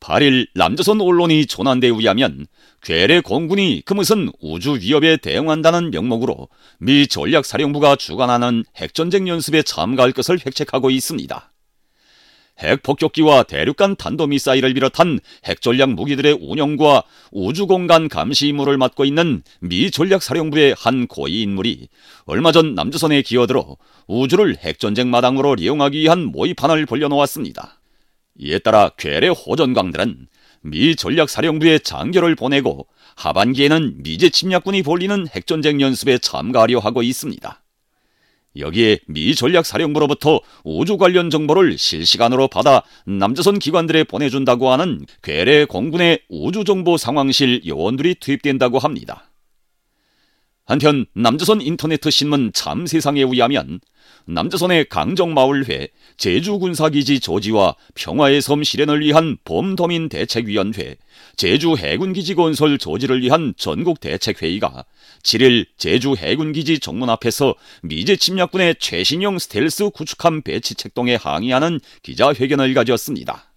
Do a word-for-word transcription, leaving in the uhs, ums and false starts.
팔 일 남조선 언론이 전한 데 의하면 괴뢰 공군이 그 무슨 우주 위협에 대응한다는 명목으로 미 전략사령부가 주관하는 핵전쟁 연습에 참가할 것을 획책하고 있습니다. 핵폭격기와 대륙간 탄도미사일을 비롯한 핵전략 무기들의 운영과 우주공간 감시 임무를 맡고 있는 미 전략사령부의 한 고위 인물이 얼마 전 남조선에 기어들어 우주를 핵전쟁 마당으로 이용하기 위한 모의판을 벌려놓았습니다. 이에 따라 괴뢰 호전광들은 미 전략사령부에 장교를 보내고 하반기에는 미제 침략군이 벌이는 핵전쟁 연습에 참가하려 하고 있습니다. 여기에 미 전략사령부로부터 우주 관련 정보를 실시간으로 받아 남조선 기관들에 보내준다고 하는 괴뢰 공군의 우주정보상황실 요원들이 투입된다고 합니다. 한편 남조선 인터네트 신문 참세상에 의하면 남조선의 강정마을회, 제주군사기지 조지와 평화의 섬 실현을 위한 범도민 대책위원회, 제주해군기지 건설 조지를 위한 전국대책회의가 칠 일 제주 해군기지 정문 앞에서 미제 침략군의 최신형 스텔스 구축함 배치 책동에 항의하는 기자회견을 가졌습니다.